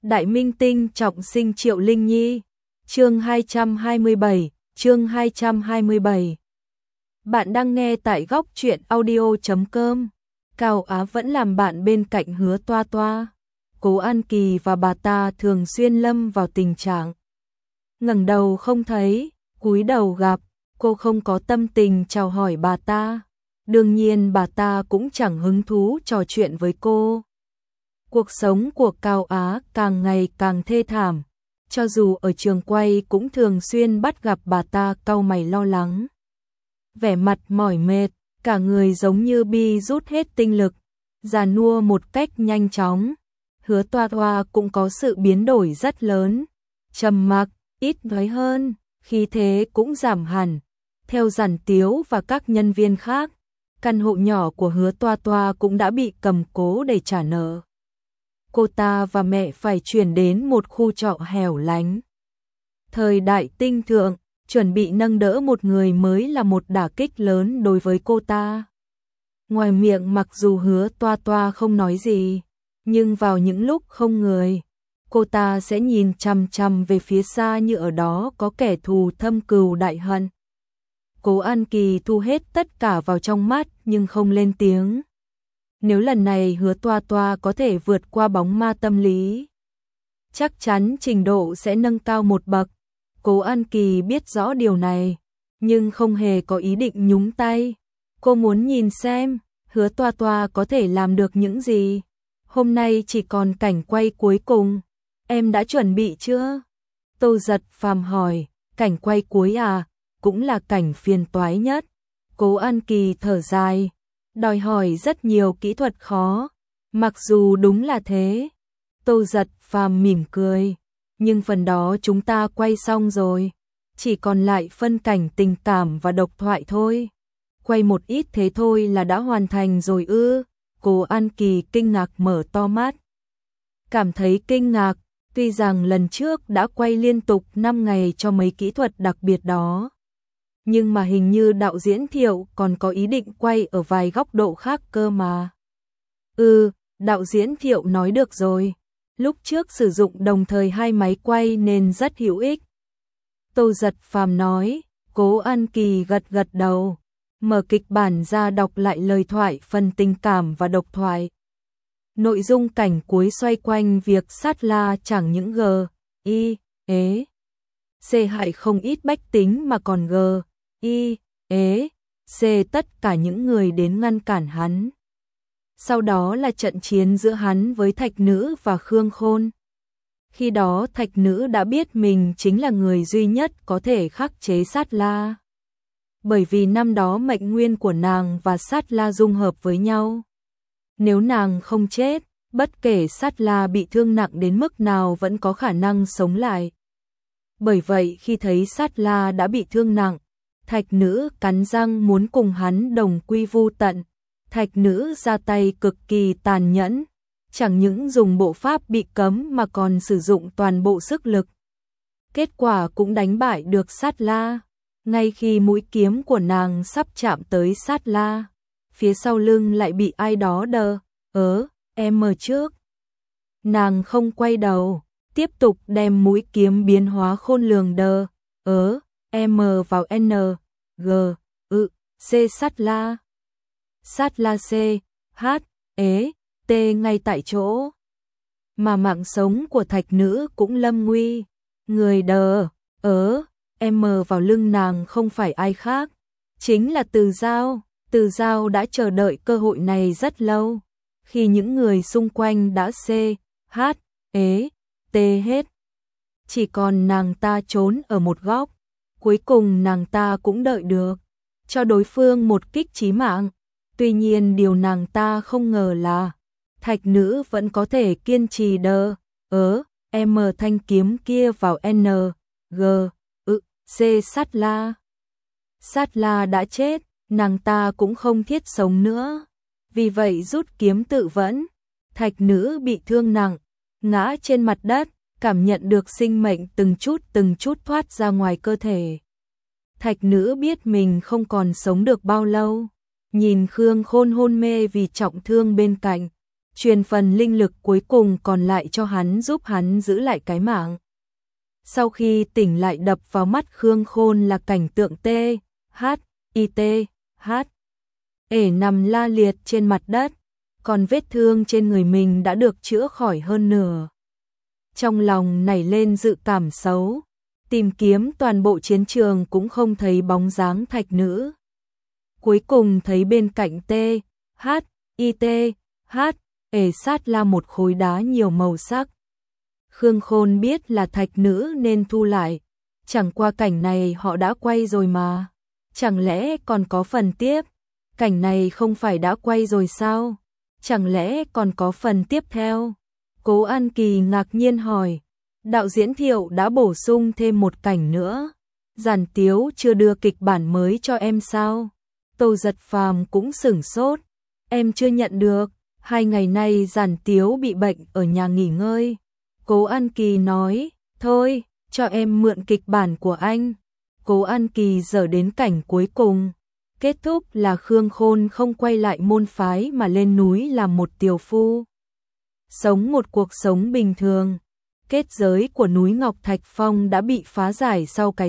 Đại minh tinh trọng sinh Triệu Linh Nhi. Chương 227. Bạn đang nghe tại góc truyện audio.com. Cao Á vẫn làm bạn bên cạnh Hứa Toa Toa. Cố An Kỳ và bà ta thường xuyên lâm vào tình trạng ngẩng đầu không thấy, cúi đầu gặp, cô không có tâm tình chào hỏi bà ta. Đương nhiên bà ta cũng chẳng hứng thú trò chuyện với cô. Cuộc sống của Cao Á càng ngày càng thê thảm, cho dù ở trường quay cũng thường xuyên bắt gặp bà ta cau mày lo lắng. Vẻ mặt mỏi mệt, cả người giống như bi rút hết tinh lực, già nua một cách nhanh chóng. Hứa Toa Toa cũng có sự biến đổi rất lớn, trầm mặc, ít nói hơn, khí thế cũng giảm hẳn. Theo Giản Tiếu và các nhân viên khác, căn hộ nhỏ của Hứa Toa Toa cũng đã bị cầm cố để trả nợ. Cô ta và mẹ phải chuyển đến một khu trọ hẻo lánh. Thời đại tinh thượng, chuẩn bị nâng đỡ một người mới là một đả kích lớn đối với cô ta. Ngoài miệng mặc dù Hứa Toa Toa không nói gì, nhưng vào những lúc không người, cô ta sẽ nhìn chằm chằm về phía xa như ở đó có kẻ thù thâm cừu đại hận. Cố An Kỳ thu hết tất cả vào trong mắt nhưng không lên tiếng. Nếu lần này Hứa Toa Toa có thể vượt qua bóng ma tâm lý, chắc chắn trình độ sẽ nâng cao một bậc. Cố An Kỳ biết rõ điều này, nhưng không hề có ý định nhúng tay. Cô muốn nhìn xem Hứa Toa Toa có thể làm được những gì. Hôm nay chỉ còn cảnh quay cuối cùng. Em đã chuẩn bị chưa? Tô Giật Phàm hỏi. Cảnh quay cuối à? Cũng là cảnh phiền toái nhất. Cố An Kỳ thở dài. Đòi hỏi rất nhiều kỹ thuật khó. Mặc dù đúng là thế. Tô Giật Phàm mỉm cười. Nhưng phần đó chúng ta quay xong rồi. Chỉ còn lại phân cảnh tình cảm và độc thoại thôi. Quay một ít thế thôi là đã hoàn thành rồi ư? Cố An Kỳ kinh ngạc mở to mắt. Cảm thấy kinh ngạc, tuy rằng lần trước đã quay liên tục 5 ngày cho mấy kỹ thuật đặc biệt đó. Nhưng mà hình như đạo diễn Thiệu còn có ý định quay ở vài góc độ khác cơ mà. Đạo diễn Thiệu nói được rồi. Lúc trước sử dụng đồng thời hai máy quay nên rất hữu ích. Tô Giật Phàm nói. Cố An Kỳ gật gật đầu. Mở kịch bản ra đọc lại lời thoại phần tình cảm và độc thoại. Nội dung cảnh cuối xoay quanh việc sát la chẳng những C hại không ít bách tính mà còn C tất cả những người đến ngăn cản hắn. Sau đó là trận chiến giữa hắn với Thạch Nữ và Khương Khôn. Khi đó Thạch Nữ đã biết mình chính là người duy nhất có thể khắc chế sát la. Bởi vì năm đó mệnh nguyên của nàng và sát la dung hợp với nhau. Nếu nàng không chết, bất kể sát la bị thương nặng đến mức nào vẫn có khả năng sống lại. Bởi vậy khi thấy sát la đã bị thương nặng, Thạch Nữ cắn răng muốn cùng hắn đồng quy vu tận. Thạch Nữ ra tay cực kỳ tàn nhẫn, chẳng những dùng bộ pháp bị cấm mà còn sử dụng toàn bộ sức lực. Kết quả cũng đánh bại được sát la. Ngay khi mũi kiếm của nàng sắp chạm tới sát la, phía sau lưng lại bị ai đó em trước. Nàng không quay đầu, tiếp tục đem mũi kiếm biến hóa khôn lường em vào C sát la. Sát la T ngay tại chỗ. Mà mạng sống của Thạch Nữ cũng lâm nguy. Người em vào lưng nàng không phải ai khác, chính là Từ Giao. Từ Giao đã chờ đợi cơ hội này rất lâu. Khi những người xung quanh đã hết, chỉ còn nàng ta trốn ở một góc. Cuối cùng nàng ta cũng đợi được, cho đối phương một kích chí mạng. Tuy nhiên điều nàng ta không ngờ là Thạch Nữ vẫn có thể kiên trì em thanh kiếm kia vào C sát la. Sát la đã chết, nàng ta cũng không thiết sống nữa. Vì vậy rút kiếm tự vẫn. Thạch Nữ bị thương nặng, ngã trên mặt đất, cảm nhận được sinh mệnh từng chút thoát ra ngoài cơ thể. Thạch Nữ biết mình không còn sống được bao lâu. Nhìn Khương Khôn hôn mê vì trọng thương bên cạnh, truyền phần linh lực cuối cùng còn lại cho hắn giúp hắn giữ lại cái mạng. Sau khi tỉnh lại đập vào mắt Khương Khôn là cảnh tượng ê nằm la liệt trên mặt đất, còn vết thương trên người mình đã được chữa khỏi hơn nửa. Trong lòng nảy lên dự cảm xấu, tìm kiếm toàn bộ chiến trường cũng không thấy bóng dáng thạch nữ. Cuối cùng thấy bên cạnh sát là một khối đá nhiều màu sắc. Khương Khôn biết là thạch nữ nên thu lại, chẳng qua cảnh này họ đã quay rồi mà, chẳng lẽ còn có phần tiếp? Cảnh này không phải đã quay rồi sao? Chẳng lẽ còn có phần tiếp theo? Cố An Kỳ ngạc nhiên hỏi, đạo diễn Thiệu đã bổ sung thêm một cảnh nữa. Giản Tiếu chưa đưa kịch bản mới cho em sao? Tô Giật Phàm cũng sửng sốt, em chưa nhận được, 2 ngày nay Giản Tiếu bị bệnh ở nhà nghỉ ngơi. Cố An Kỳ nói, thôi, cho em mượn kịch bản của anh. Cố An Kỳ dở đến cảnh cuối cùng. Kết thúc là Khương Khôn không quay lại môn phái mà lên núi làm một tiều phu. Sống một cuộc sống bình thường. Kết giới của núi Ngọc Thạch Phong đã bị phá giải sau cái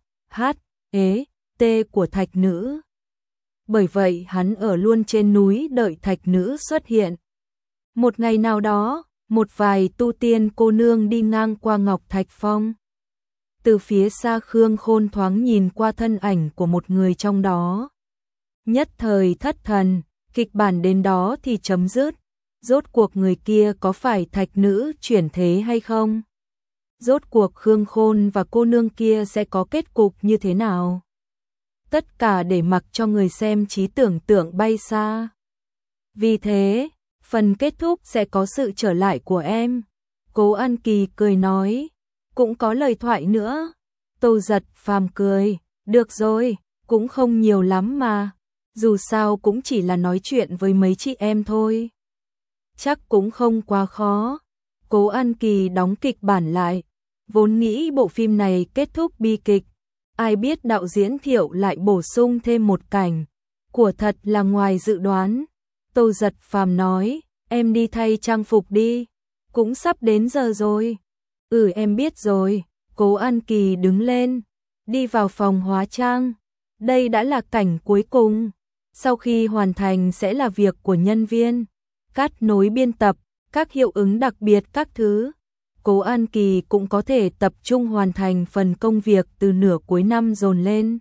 T của thạch nữ. Bởi vậy hắn ở luôn trên núi đợi thạch nữ xuất hiện. Một ngày nào đó, một vài tu tiên cô nương đi ngang qua Ngọc Thạch Phong. Từ phía xa Khương Khôn thoáng nhìn qua thân ảnh của một người trong đó. Nhất thời thất thần, kịch bản đến đó thì chấm dứt. Rốt cuộc người kia có phải thạch nữ chuyển thế hay không? Rốt cuộc Khương Khôn và cô nương kia sẽ có kết cục như thế nào? Tất cả để mặc cho người xem trí tưởng tượng bay xa. Vì thế, phần kết thúc sẽ có sự trở lại của em. Cố An Kỳ cười nói, cũng có lời thoại nữa. Tô Giật Phàm cười, được rồi, cũng không nhiều lắm mà. Dù sao cũng chỉ là nói chuyện với mấy chị em thôi. Chắc cũng không quá khó. Cố An Kỳ đóng kịch bản lại. Vốn nghĩ bộ phim này kết thúc bi kịch. Ai biết đạo diễn Thiệu lại bổ sung thêm một cảnh. Của thật là ngoài dự đoán. Tô Giật Phàm nói, em đi thay trang phục đi. Cũng sắp đến giờ rồi. Em biết rồi. Cố An Kỳ đứng lên, đi vào phòng hóa trang. Đây đã là cảnh cuối cùng. Sau khi hoàn thành sẽ là việc của nhân viên. Cắt nối biên tập, các hiệu ứng đặc biệt các thứ. Cố An Kỳ cũng có thể tập trung hoàn thành phần công việc từ nửa cuối năm dồn lên.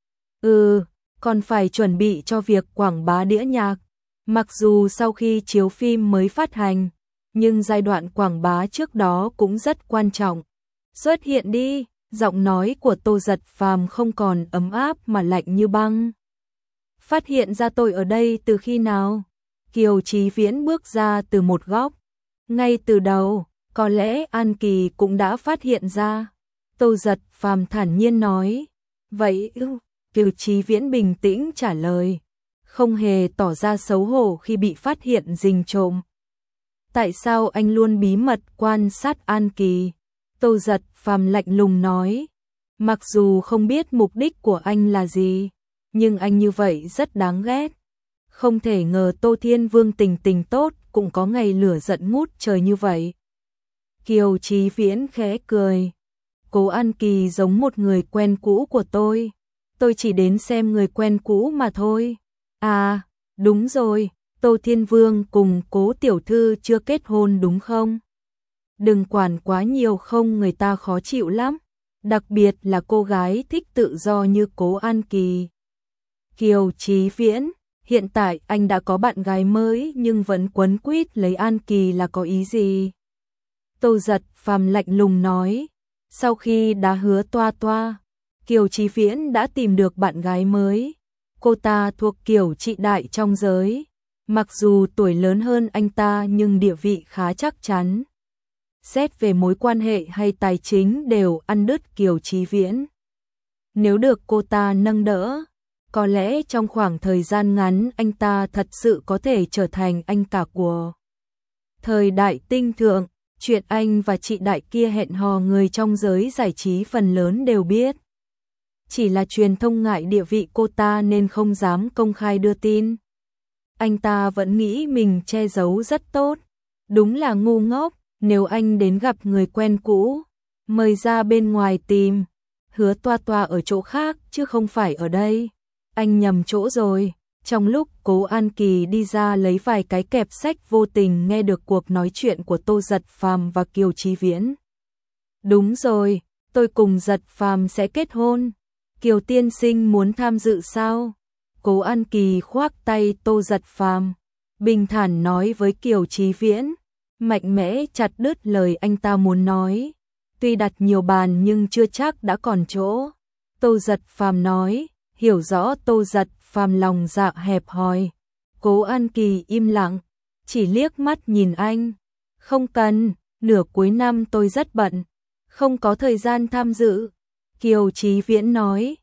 Còn phải chuẩn bị cho việc quảng bá đĩa nhạc. Mặc dù sau khi chiếu phim mới phát hành, nhưng giai đoạn quảng bá trước đó cũng rất quan trọng. Xuất hiện đi, giọng nói của Tô Giật Phàm không còn ấm áp mà lạnh như băng. Phát hiện ra tôi ở đây từ khi nào? Kiều Chí Viễn bước ra từ một góc. Ngay từ đầu, có lẽ An Kỳ cũng đã phát hiện ra. Tô Giật Phàm thản nhiên nói. Vậy Kiều Chí Viễn bình tĩnh trả lời. Không hề tỏ ra xấu hổ khi bị phát hiện rình trộm. Tại sao anh luôn bí mật quan sát An Kỳ? Tô Giật Phàm lạnh lùng nói. Mặc dù không biết mục đích của anh là gì, nhưng anh như vậy rất đáng ghét. Không thể ngờ Tô Thiên Vương tình tốt cũng có ngày lửa giận ngút trời như vậy. Kiều Chí Viễn khẽ cười. Cố An Kỳ giống một người quen cũ của tôi. Tôi chỉ đến xem người quen cũ mà thôi. À, đúng rồi, Tô Thiên Vương cùng Cố tiểu thư chưa kết hôn đúng không? Đừng quản quá nhiều không người ta khó chịu lắm. Đặc biệt là cô gái thích tự do như Cố An Kỳ. Kiều Chí Viễn, hiện tại anh đã có bạn gái mới nhưng vẫn quấn quýt lấy An Kỳ là có ý gì? Tô Giật Phàm lạnh lùng nói. Sau khi đã hứa toa, Kiều Chí Viễn đã tìm được bạn gái mới. Cô ta thuộc kiểu chị đại trong giới. Mặc dù tuổi lớn hơn anh ta nhưng địa vị khá chắc chắn. Xét về mối quan hệ hay tài chính đều ăn đứt Kiều Chí Viễn. Nếu được cô ta nâng đỡ, có lẽ trong khoảng thời gian ngắn anh ta thật sự có thể trở thành anh cả của thời đại tinh thượng. Chuyện anh và chị đại kia hẹn hò người trong giới giải trí phần lớn đều biết. Chỉ là truyền thông ngại địa vị cô ta nên không dám công khai đưa tin. Anh ta vẫn nghĩ mình che giấu rất tốt. Đúng là ngu ngốc, nếu anh đến gặp người quen cũ, mời ra bên ngoài tìm. Hứa Toa Toa ở chỗ khác chứ không phải ở đây. Anh nhầm chỗ rồi. Trong lúc Cố An Kỳ đi ra lấy vài cái kẹp sách, vô tình nghe được cuộc nói chuyện của Tô Giật Phàm và Kiều Chí Viễn. Đúng rồi, tôi cùng Giật Phàm sẽ kết hôn. Kiều tiên sinh muốn tham dự sao? Cố An Kỳ khoác tay Tô Giật Phàm, bình thản nói với Kiều Chí Viễn, mạnh mẽ chặt đứt lời anh ta muốn nói. Tuy đặt nhiều bàn nhưng chưa chắc đã còn chỗ. Tô Giật Phàm nói, hiểu rõ Tô Giật Phàm lòng dạ hẹp hòi. Cố An Kỳ im lặng, chỉ liếc mắt nhìn anh. Không cần, nửa cuối năm tôi rất bận, không có thời gian tham dự. Kiều Chí Viễn nói,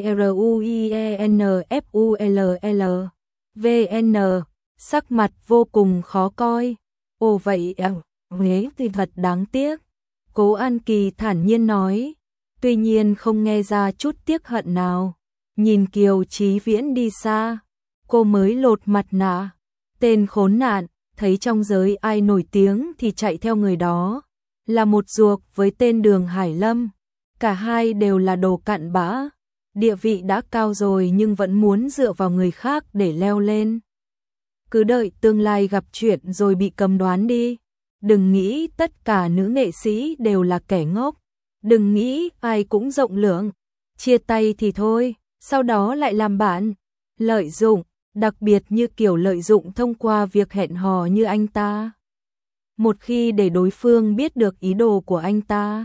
TRUIENFULL VN, sắc mặt vô cùng khó coi. Ồ vậy thế thì thật đáng tiếc. Cố An Kỳ thản nhiên nói, tuy nhiên không nghe ra chút tiếc hận nào. Nhìn Kiều Chí Viễn đi xa, cô mới lột mặt nạ. Tên khốn nạn, thấy trong giới ai nổi tiếng thì chạy theo người đó. Là một ruột với tên Đường Hải Lâm. Cả hai đều là đồ cặn bã. Địa vị đã cao rồi nhưng vẫn muốn dựa vào người khác để leo lên. Cứ đợi tương lai gặp chuyện rồi bị cầm đoán đi. Đừng nghĩ tất cả nữ nghệ sĩ đều là kẻ ngốc. Đừng nghĩ ai cũng rộng lượng. Chia tay thì thôi, sau đó lại làm bạn. Lợi dụng, đặc biệt như kiểu lợi dụng thông qua việc hẹn hò như anh ta. Một khi để đối phương biết được ý đồ của anh ta.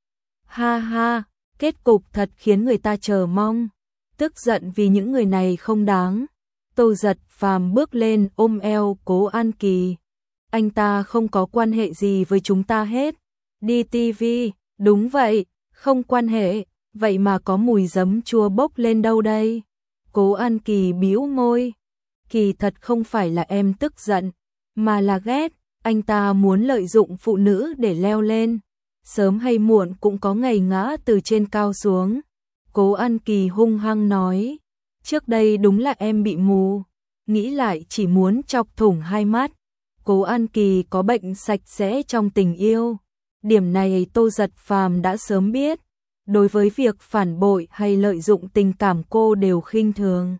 Ha ha, kết cục thật khiến người ta chờ mong. Tức giận vì những người này không đáng. Tô Giật Phàm bước lên ôm eo Cố An Kỳ. Anh ta không có quan hệ gì với chúng ta hết. Đi tivi, đúng vậy, không quan hệ, vậy mà có mùi giấm chua bốc lên đâu đây. Cố An Kỳ bĩu môi. Kỳ thật không phải là em tức giận, mà là ghét. Anh ta muốn lợi dụng phụ nữ để leo lên. Sớm hay muộn cũng có ngày ngã từ trên cao xuống. Cố An Kỳ hung hăng nói. Trước đây đúng là em bị mù. Nghĩ lại chỉ muốn chọc thủng hai mắt. Cố An Kỳ có bệnh sạch sẽ trong tình yêu. Điểm này Tô Giật Phàm đã sớm biết. Đối với việc phản bội hay lợi dụng tình cảm cô đều khinh thường.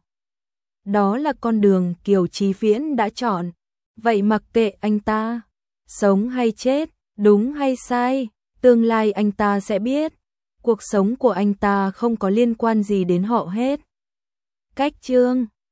Đó là con đường Kiều Chí Viễn đã chọn. Vậy mặc kệ anh ta, sống hay chết, đúng hay sai, tương lai anh ta sẽ biết. Cuộc sống của anh ta không có liên quan gì đến họ hết. Cách chương